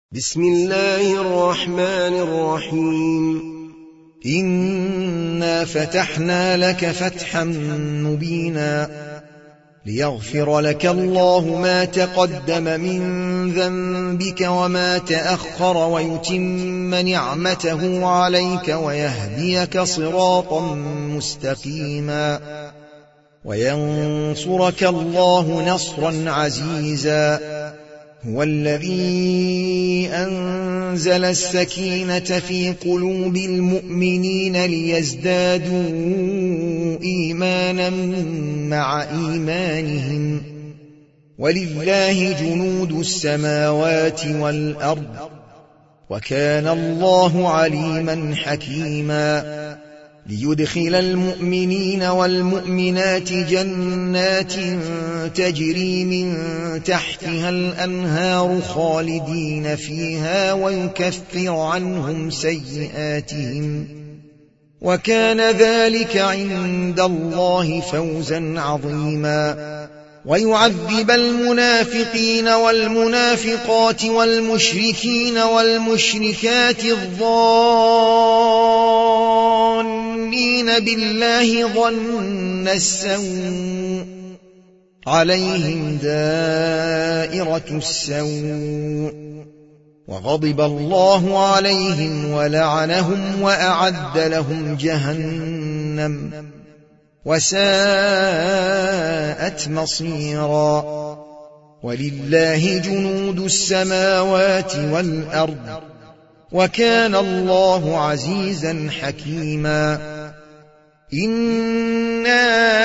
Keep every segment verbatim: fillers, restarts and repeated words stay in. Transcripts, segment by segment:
بسم الله الرحمن الرحيم إنا فتحنا لك فتحا مبينا ليغفر لك الله ما تقدم من ذنبك وما تأخر ويتم نعمته عليك ويهديك صراطا مستقيما وينصرك الله نصرا عزيزا. هو الذي أنزل السكينة في قلوب المؤمنين ليزدادوا إيمانا مع إيمانهم ولله جنود السماوات والأرض وكان الله عليما حكيما. ليدخل المؤمنين والمؤمنات جنات تجري من تحتها الأنهار خالدين فيها ويكفر عنهم سيئاتهم وكان ذلك عند الله فوزا عظيما. ويعذب المنافقين والمنافقات والمشركين والمشركات الظانين بالله ظن السوء عليهم دائرة السوء وغضب الله عليهم ولعنهم وأعد لهم جهنم وساءت مصيرا. ولله جنود السماوات والأرض وكان الله عزيزا حكيما. إنا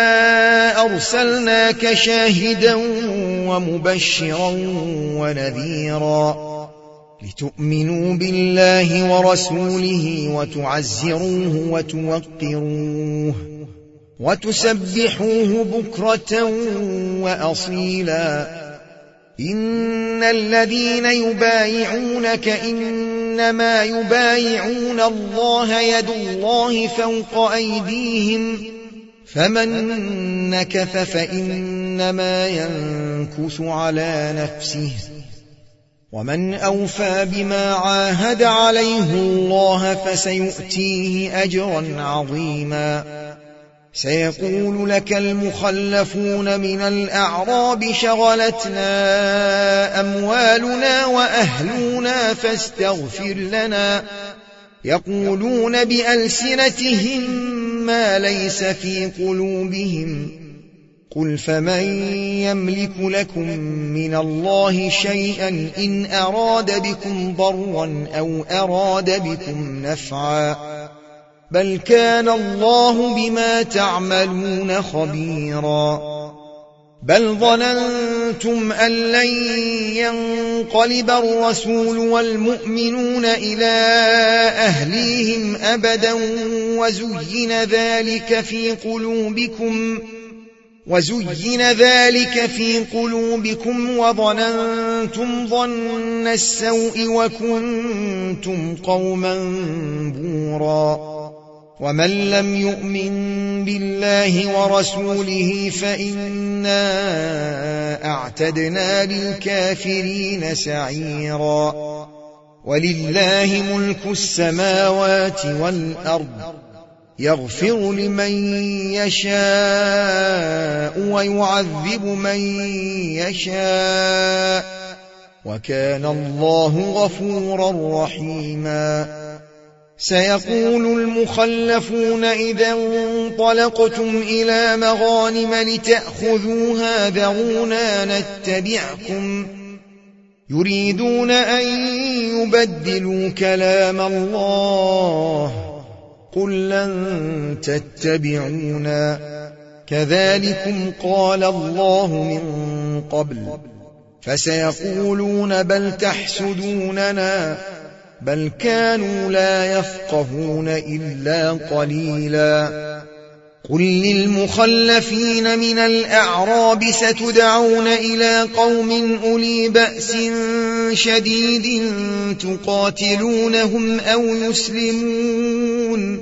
أرسلناك شاهدا ومبشرا ونذيرا لتؤمنوا بالله ورسوله وتعزروه وتوقروه وتسبحوه بكرة وأصيلا. إن الذين يبايعونك إنما يبايعون الله يد الله فوق أيديهم فمن نكث فإنما ينكث على نفسه ومن أوفى بما عاهد عليه الله فسيؤتيه أجرا عظيما. سيقول لك المخلفون من الأعراب شغلتنا أموالنا وأهلنا فاستغفر لنا يقولون بألسنتهم ما ليس في قلوبهم قل فمن يملك لكم من الله شيئا إن أراد بكم ضرا أو أراد بكم نفعا بل كان الله بما تعملون خبيرا. بل ظننتم أن لن ينقلب الرسول والمؤمنون إلى أهليهم أبدا وزين ذلك في قلوبكم وزين ذلك في قلوبكم وظننتم ظن السوء وكنتم قوما بورا. ومن لم يؤمن بالله ورسوله فإنا أعتدنا للكافرين سعيرا. ولله ملك السماوات والأرض يغفر لمن يشاء ويعذب من يشاء وكان الله غفورا رحيما. سيقول المخلفون إذا انطلقتم إلى مغانم لتأخذوها ذرونا نتبعكم يريدون أن يبدلوا كلام الله قل لن تتبعونا كذلكم قال الله من قبل فسيقولون بل تحسدوننا بل كانوا لا يفقهون إلا قليلا. قل للمخلفين من الأعراب ستدعون إلى قوم أولي بأس شديد تقاتلونهم أو يسلمون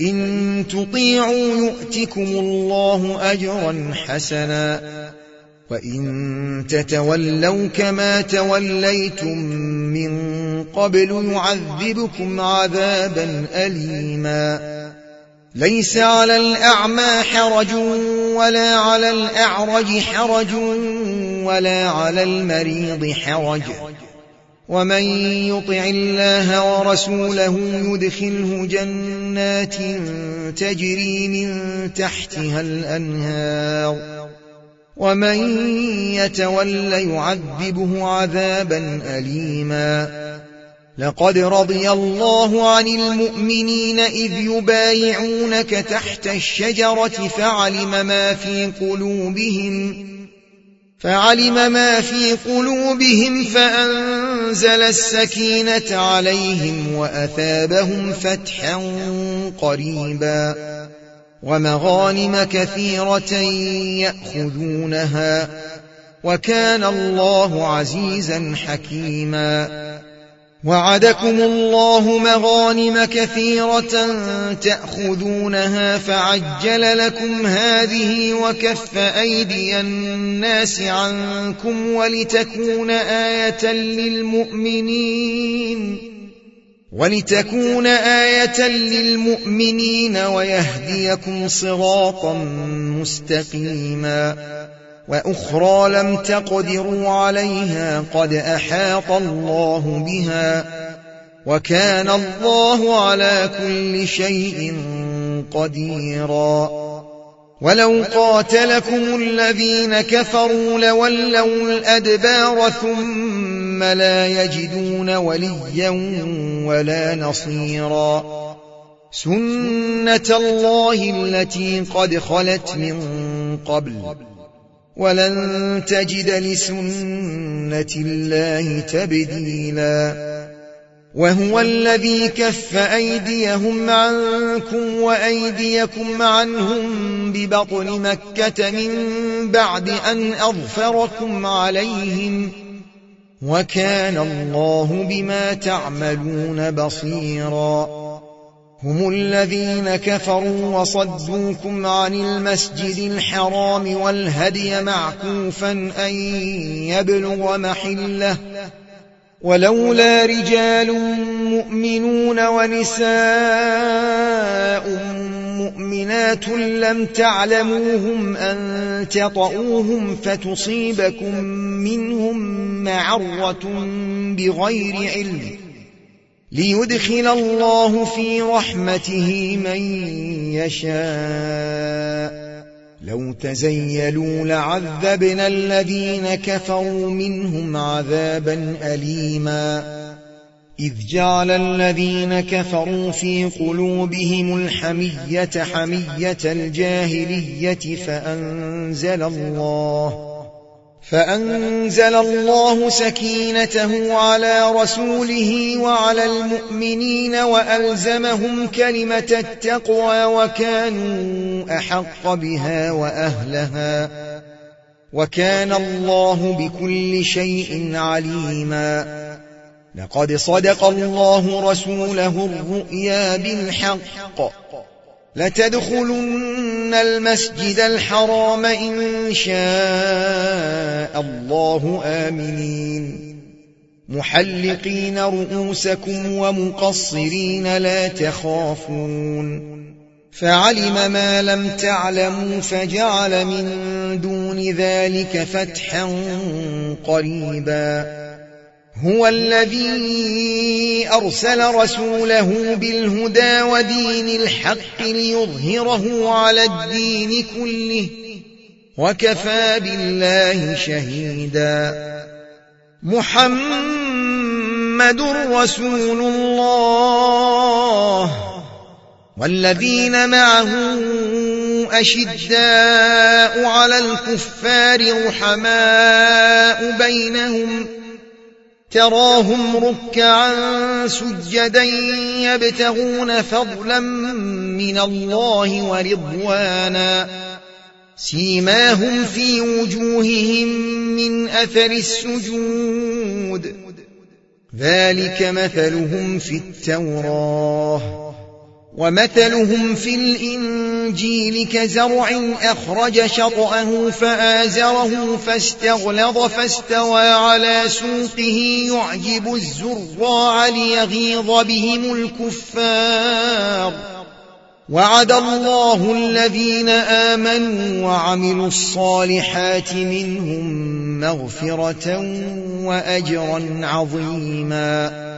فإن تطيعوا يؤتكم الله أجرا حسنا وإن تتولوا كما توليتم من قبل يعذبكم عذابا أليما ليس على الأعمى حرج ولا على الأعرج حرج ولا على المريض حرج ومن يطع الله ورسوله يدخله جنات تجري من تحتها الأنهار ومن يتول يعذبه عذابا أليما لقد رضي الله عن المؤمنين إذ يبايعونك تحت الشجرة فعلم ما في قلوبهم فعلم ما في قلوبهم فأنزل السكينة عليهم وأثابهم فتحا قريبا ومغانم كثيرة يأخذونها وكان الله عزيزا حكيما وعدكم الله مغانم كثيرة تأخذونها فعجل لكم هذه وكف أيدي الناس عنكم ولتكون آية للمؤمنين ولتكون آية للمؤمنين ويهديكم صراطا مستقيما وأخرى لم تقدروا عليها قد أحاط الله بها وكان الله على كل شيء قديرا ولو قاتلكم الذين كفروا لولوا الأدبار ثم لا يجدون وليا ولا نصيرا سنة الله التي قد خلت من قبل ولن تجد لسنة الله تبديلا وهو الذي كف أيديهم عنكم وأيديكم عنهم ببطن مكة من بعد أن أظفركم عليهم وكان الله بما تعملون بصيرا هم الذين كفروا وصدوكم عن المسجد الحرام والهدي معكوفا أن يبلغ محله ولولا رجال مؤمنون ونساء مؤمنات لم تعلموهم أن تطؤوهم فتصيبكم منهم معرة بغير علم ليدخل الله في رحمته من يشاء لو تزيلوا لعذبنا الذين كفروا منهم عذابا أليما إذ جعل الذين كفروا في قلوبهم الحمية حمية الجاهلية فأنزل الله فأنزل الله سكينته على رسوله وعلى المؤمنين وألزمهم كلمة التقوى وكانوا أحق بها وأهلها وكان الله بكل شيء عليما لقد صدق الله رسوله الرؤيا بالحق لتدخلن المسجد الحرام إن شاء الله آمنين محلقين رؤوسكم ومقصرين لا تخافون فعلم ما لم تعلموا فجعل من دون ذلك فتحا قريبا هو الذي أرسل رسوله بالهدى ودين الحق ليظهره على الدين كله وكفى بالله شهيدا محمد رسول الله والذين معه أشداء على الكفار رحماء بينهم تراهم ركعا سجدا يبتغون فضلا من الله ورضوانا سيماهم في وجوههم من أثر السجود ذلك مثلهم في التوراة ومثلهم في الإنجيل كزرع أخرج شطأه فآزره فاستغلظ فاستوى على سوقه يعجب الزراع ليغيظ بهم الكفار وعد الله الذين آمنوا وعملوا الصالحات منهم مغفرة وأجرا عظيما